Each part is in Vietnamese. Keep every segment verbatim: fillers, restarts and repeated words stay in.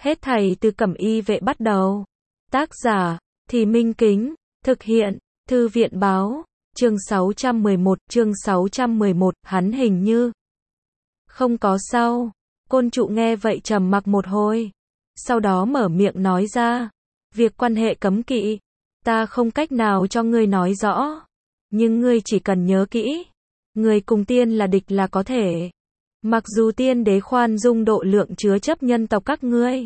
Hết thảy từ Cẩm Y vệ bắt đầu. Tác giả, Thì Minh Kính, thực hiện, Thư viện báo, chương sáu trăm mười một, chương sáu trăm mười một, hắn hình như không có sau. Côn Trụ nghe vậy trầm mặc một hồi, sau đó mở miệng nói ra, việc quan hệ cấm kỵ, ta không cách nào cho ngươi nói rõ, nhưng ngươi chỉ cần nhớ kỹ, người cùng tiên là địch là có thể. Mặc dù tiên đế khoan dung độ lượng chứa chấp nhân tộc các ngươi,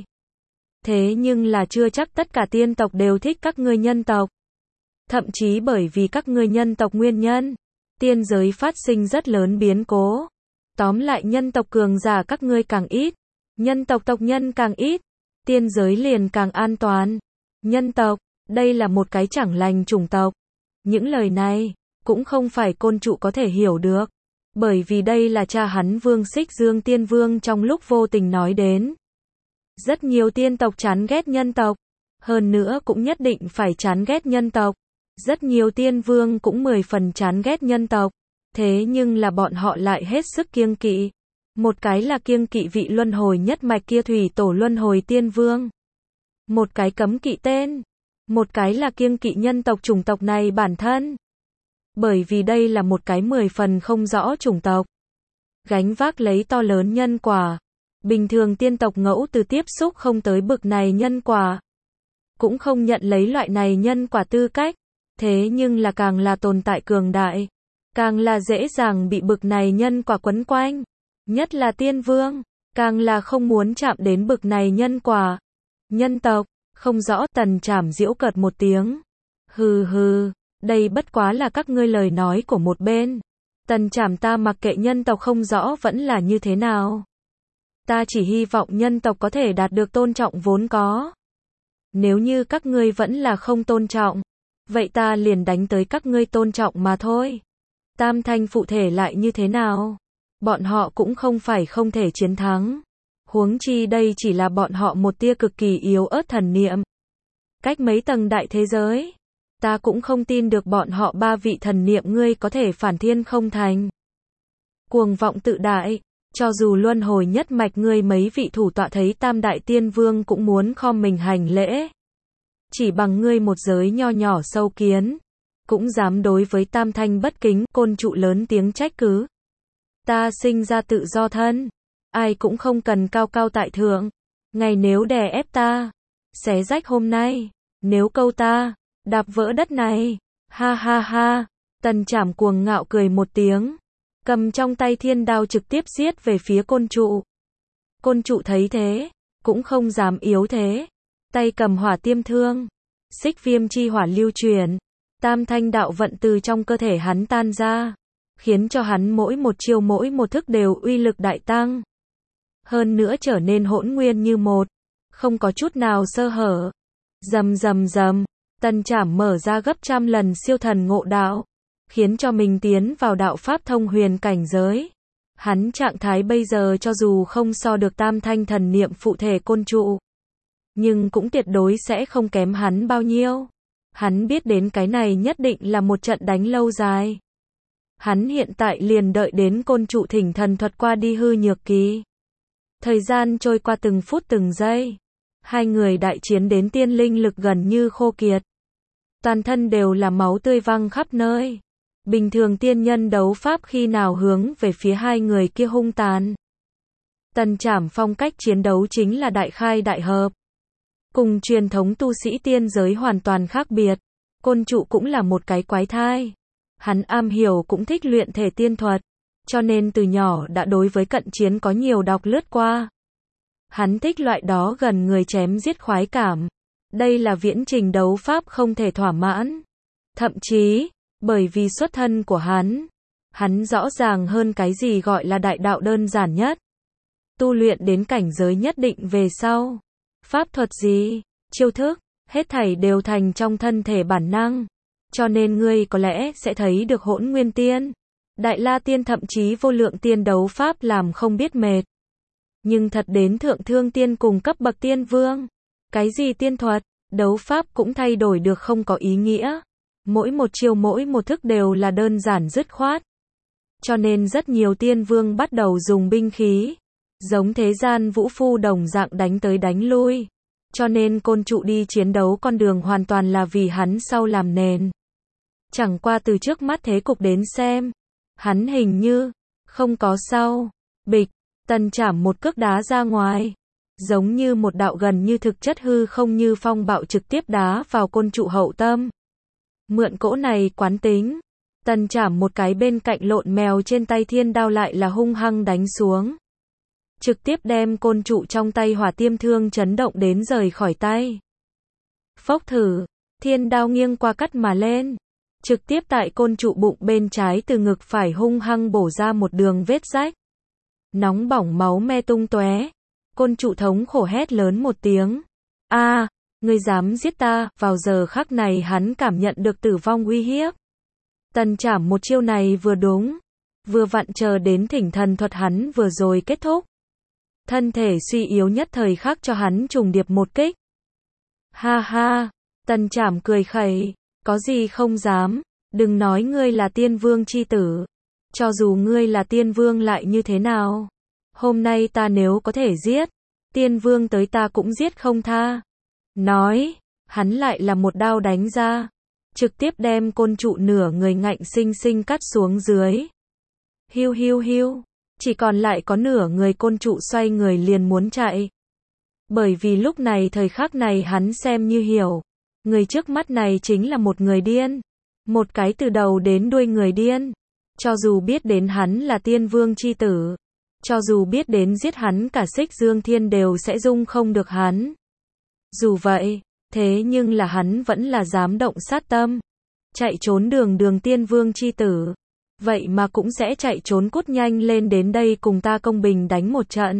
thế nhưng là chưa chắc tất cả tiên tộc đều thích các ngươi nhân tộc. Thậm chí bởi vì các ngươi nhân tộc nguyên nhân, tiên giới phát sinh rất lớn biến cố. Tóm lại nhân tộc cường giả các ngươi càng ít, nhân tộc tộc nhân càng ít, tiên giới liền càng an toàn. Nhân tộc, đây là một cái chẳng lành chủng tộc. Những lời này, cũng không phải Côn Trụ có thể hiểu được. Bởi vì đây là cha hắn Vương Xích Dương Tiên Vương trong lúc vô tình nói đến. Rất nhiều tiên tộc chán ghét nhân tộc, hơn nữa cũng nhất định phải chán ghét nhân tộc. Rất nhiều tiên vương cũng mười phần chán ghét nhân tộc, thế nhưng là bọn họ lại hết sức kiêng kỵ. Một cái là kiêng kỵ vị luân hồi nhất mạch kia thủy tổ luân hồi tiên vương. Một cái cấm kỵ tên, một cái là kiêng kỵ nhân tộc chủng tộc này bản thân. Bởi vì đây là một cái mười phần không rõ chủng tộc, gánh vác lấy to lớn nhân quả. Bình thường tiên tộc ngẫu từ tiếp xúc không tới bực này nhân quả, cũng không nhận lấy loại này nhân quả tư cách. Thế nhưng là càng là tồn tại cường đại, càng là dễ dàng bị bực này nhân quả quấn quanh. Nhất là tiên vương, càng là không muốn chạm đến bực này nhân quả. Nhân tộc, không rõ. Tần Trảm giễu cợt một tiếng. Hừ hừ, đây bất quá là các ngươi lời nói của một bên. Tần Trảm ta mặc kệ nhân tộc không rõ vẫn là như thế nào. Ta chỉ hy vọng nhân tộc có thể đạt được tôn trọng vốn có. Nếu như các ngươi vẫn là không tôn trọng, vậy ta liền đánh tới các ngươi tôn trọng mà thôi. Tam thanh phụ thể lại như thế nào? Bọn họ cũng không phải không thể chiến thắng. Huống chi đây chỉ là bọn họ một tia cực kỳ yếu ớt thần niệm. Cách mấy tầng đại thế giới, ta cũng không tin được bọn họ ba vị thần niệm ngươi có thể phản thiên không thành. Cuồng vọng tự đại, cho dù luân hồi nhất mạch ngươi mấy vị thủ tọa thấy tam đại tiên vương cũng muốn khom mình hành lễ. Chỉ bằng ngươi một giới nho nhỏ sâu kiến, cũng dám đối với tam thanh bất kính. Côn Trụ lớn tiếng trách cứ. Ta sinh ra tự do thân, ai cũng không cần cao cao tại thượng. Ngày nếu đè ép ta, xé rách hôm nay, nếu câu ta, đạp vỡ đất này. Ha ha ha, Tần Trảm cuồng ngạo cười một tiếng, cầm trong tay thiên đao trực tiếp giết về phía Côn Trụ. Côn Trụ thấy thế, cũng không dám yếu thế. Tay cầm hỏa tiêm thương, xích viêm chi hỏa lưu truyền, tam thanh đạo vận từ trong cơ thể hắn tan ra, khiến cho hắn mỗi một chiêu mỗi một thức đều uy lực đại tăng. Hơn nữa trở nên hỗn nguyên như một, không có chút nào sơ hở. Rầm rầm rầm, Tần Trảm mở ra gấp trăm lần siêu thần ngộ đạo, khiến cho mình tiến vào đạo pháp thông huyền cảnh giới. Hắn trạng thái bây giờ cho dù không so được tam thanh thần niệm phụ thể Côn Trụ, nhưng cũng tuyệt đối sẽ không kém hắn bao nhiêu. Hắn biết đến cái này nhất định là một trận đánh lâu dài. Hắn hiện tại liền đợi đến Côn Trụ thỉnh thần thuật qua đi hư nhược kỳ. Thời gian trôi qua từng phút từng giây. Hai người đại chiến đến tiên linh lực gần như khô kiệt. Toàn thân đều là máu tươi văng khắp nơi. Bình thường tiên nhân đấu pháp khi nào hướng về phía hai người kia hung tàn. Tần Trảm phong cách chiến đấu chính là đại khai đại hợp. Cùng truyền thống tu sĩ tiên giới hoàn toàn khác biệt. Côn Trụ cũng là một cái quái thai. Hắn am hiểu cũng thích luyện thể tiên thuật, cho nên từ nhỏ đã đối với cận chiến có nhiều đọc lướt qua. Hắn thích loại đó gần người chém giết khoái cảm. Đây là viễn trình đấu pháp không thể thỏa mãn. Thậm chí, bởi vì xuất thân của hắn, hắn rõ ràng hơn cái gì gọi là đại đạo đơn giản nhất. Tu luyện đến cảnh giới nhất định về sau, pháp thuật gì, chiêu thức, hết thảy đều thành trong thân thể bản năng. Cho nên ngươi có lẽ sẽ thấy được hỗn nguyên tiên, đại la tiên thậm chí vô lượng tiên đấu pháp làm không biết mệt. Nhưng thật đến thượng thương tiên cùng cấp bậc tiên vương, cái gì tiên thuật, đấu pháp cũng thay đổi được không có ý nghĩa. Mỗi một chiêu mỗi một thức đều là đơn giản dứt khoát. Cho nên rất nhiều tiên vương bắt đầu dùng binh khí, giống thế gian vũ phu đồng dạng đánh tới đánh lui. Cho nên côn trụ đi chiến đấu con đường hoàn toàn là vì hắn sau làm nền. Chẳng qua từ trước mắt thế cục đến xem, hắn hình như không có sau. Bịch, Tần Trảm một cước đá ra ngoài, giống như một đạo gần như thực chất hư không như phong bạo trực tiếp đá vào côn trụ hậu tâm. Mượn cỗ này quán tính, Tần Trảm một cái bên cạnh lộn mèo trên tay thiên đao lại là hung hăng đánh xuống. Trực tiếp đem côn trụ trong tay hỏa tiêm thương chấn động đến rời khỏi tay. Phốc thử, thiên đao nghiêng qua cắt mà lên. Trực tiếp tại côn trụ bụng bên trái từ ngực phải hung hăng bổ ra một đường vết rách. Nóng bỏng máu me tung tóe. Côn trụ thống khổ hét lớn một tiếng. A, ngươi dám giết ta, vào giờ khắc này hắn cảm nhận được tử vong uy hiếp. Tần Trảm một chiêu này vừa đúng. Vừa vặn chờ đến thỉnh thần thuật hắn vừa rồi kết thúc. Thân thể suy yếu nhất thời khắc cho hắn trùng điệp một kích. Ha ha, Tần Trảm cười khẩy, có gì không dám, đừng nói ngươi là tiên vương chi tử. Cho dù ngươi là tiên vương lại như thế nào. Hôm nay ta nếu có thể giết, tiên vương tới ta cũng giết không tha. Nói, hắn lại là một đao đánh ra. Trực tiếp đem côn trụ nửa người ngạnh sinh sinh cắt xuống dưới. Hiu hiu hiu. Chỉ còn lại có nửa người côn trụ xoay người liền muốn chạy. Bởi vì lúc này thời khắc này hắn xem như hiểu. Người trước mắt này chính là một người điên. Một cái từ đầu đến đuôi người điên. Cho dù biết đến hắn là tiên vương chi tử. Cho dù biết đến giết hắn cả Xích Dương Thiên đều sẽ dung không được hắn. Dù vậy, thế nhưng là hắn vẫn là dám động sát tâm. Chạy trốn đường đường tiên vương chi tử. Vậy mà cũng sẽ chạy trốn cút nhanh lên đến đây cùng ta công bình đánh một trận.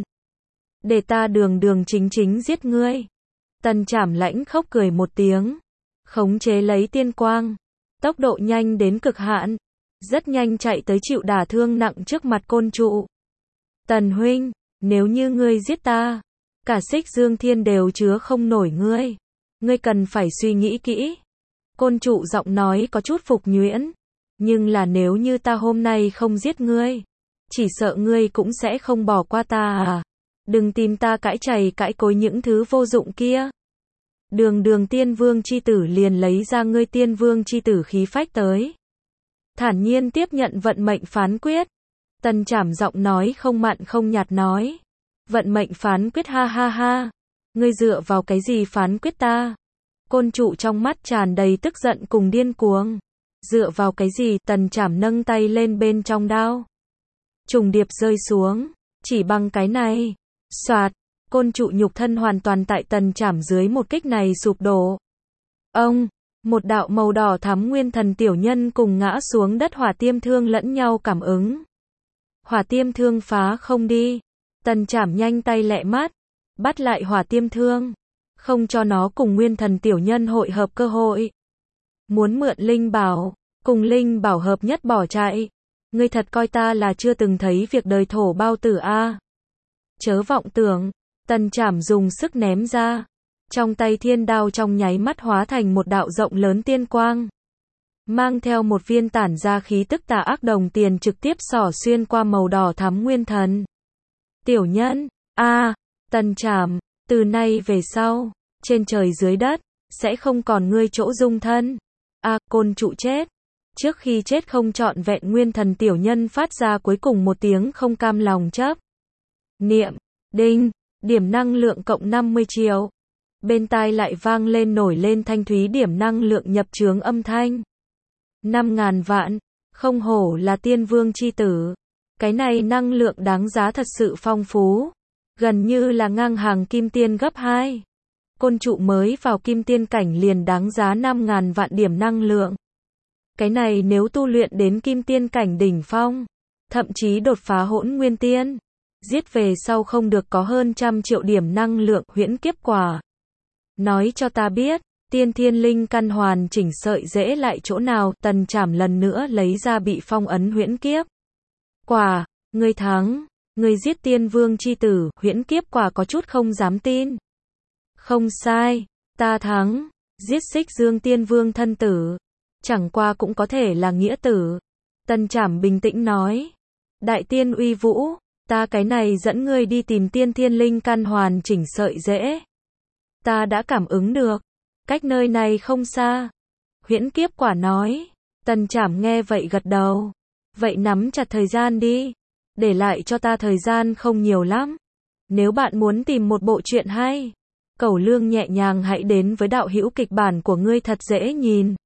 Để ta đường đường chính chính giết ngươi. Tần Trảm lãnh khóc cười một tiếng. Khống chế lấy tiên quang. Tốc độ nhanh đến cực hạn. Rất nhanh chạy tới chịu đả thương nặng trước mặt côn trụ. Tần huynh, nếu như ngươi giết ta, cả Xích Dương Thiên đều chứa không nổi ngươi. Ngươi cần phải suy nghĩ kỹ. Côn trụ giọng nói có chút phục nhuyễn. Nhưng là nếu như ta hôm nay không giết ngươi, chỉ sợ ngươi cũng sẽ không bỏ qua ta à. Đừng tìm ta cãi chày cãi cối những thứ vô dụng kia. Đường đường tiên vương chi tử liền lấy ra ngươi tiên vương chi tử khí phách tới. Thản nhiên tiếp nhận vận mệnh phán quyết. Tần Trảm giọng nói không mặn không nhạt nói. Vận mệnh phán quyết ha ha ha. Ngươi dựa vào cái gì phán quyết ta? Côn trụ trong mắt tràn đầy tức giận cùng điên cuồng. Dựa vào cái gì? Tần Trảm nâng tay lên bên trong đao. Trùng điệp rơi xuống. Chỉ bằng cái này. Soạt. Côn trụ nhục thân hoàn toàn tại Tần Trảm dưới một kích này sụp đổ. Ông. Một đạo màu đỏ thắm nguyên thần tiểu nhân cùng ngã xuống đất hỏa tiêm thương lẫn nhau cảm ứng. Hỏa tiêm thương phá không đi. Tần Trảm nhanh tay lẹ mắt. Bắt lại hỏa tiêm thương. Không cho nó cùng nguyên thần tiểu nhân hội hợp cơ hội. Muốn mượn linh bảo. Cùng linh bảo hợp nhất bỏ chạy. Ngươi thật coi ta là chưa từng thấy việc đời thổ bao tử a? Chớ vọng tưởng. Tần Trảm dùng sức ném ra. Trong tay thiên đao trong nháy mắt hóa thành một đạo rộng lớn tiên quang. Mang theo một viên tản ra khí tức tà ác đồng tiền trực tiếp xỏ xuyên qua màu đỏ thắm nguyên thần. Tiểu nhân, a, Tần Trảm, từ nay về sau, trên trời dưới đất, sẽ không còn ngươi chỗ dung thân. A, côn trụ chết. Trước khi chết không trọn vẹn nguyên thần tiểu nhân phát ra cuối cùng một tiếng không cam lòng chấp. Niệm, đinh, điểm năng lượng cộng năm mươi triệu. Bên tai lại vang lên nổi lên thanh thúy điểm năng lượng nhập chướng âm thanh. Năm ngàn vạn, không hổ là tiên vương chi tử. Cái này năng lượng đáng giá thật sự phong phú. Gần như là ngang hàng kim tiên gấp hai. Côn trụ mới vào kim tiên cảnh liền đáng giá năm ngàn vạn điểm năng lượng. Cái này nếu tu luyện đến kim tiên cảnh đỉnh phong, thậm chí đột phá hỗn nguyên tiên, giết về sau không được có hơn trăm triệu điểm năng lượng huyễn kiếp quả. Nói cho ta biết, tiên thiên linh căn hoàn chỉnh sợi rễ lại chỗ nào? Tần Trảm lần nữa lấy ra bị phong ấn huyễn kiếp quả. Ngươi thắng, ngươi giết tiên vương chi tử. Huyễn kiếp quả có chút không dám tin. Không sai, ta thắng, giết Xích Dương tiên vương thân tử. Chẳng qua cũng có thể là nghĩa tử. Tần Trảm bình tĩnh nói. Đại tiên uy vũ, Ta cái này dẫn ngươi đi tìm tiên thiên linh căn hoàn chỉnh sợi rễ. Ta đã cảm ứng được. Cách nơi này không xa. Huyễn Kiếp Quả nói. Tần Trảm nghe vậy gật đầu. Vậy nắm chặt thời gian đi. Để lại cho ta thời gian không nhiều lắm. Nếu bạn muốn tìm một bộ truyện hay, Cẩu Lương nhẹ nhàng hãy đến với đạo hữu kịch bản của ngươi thật dễ nhìn.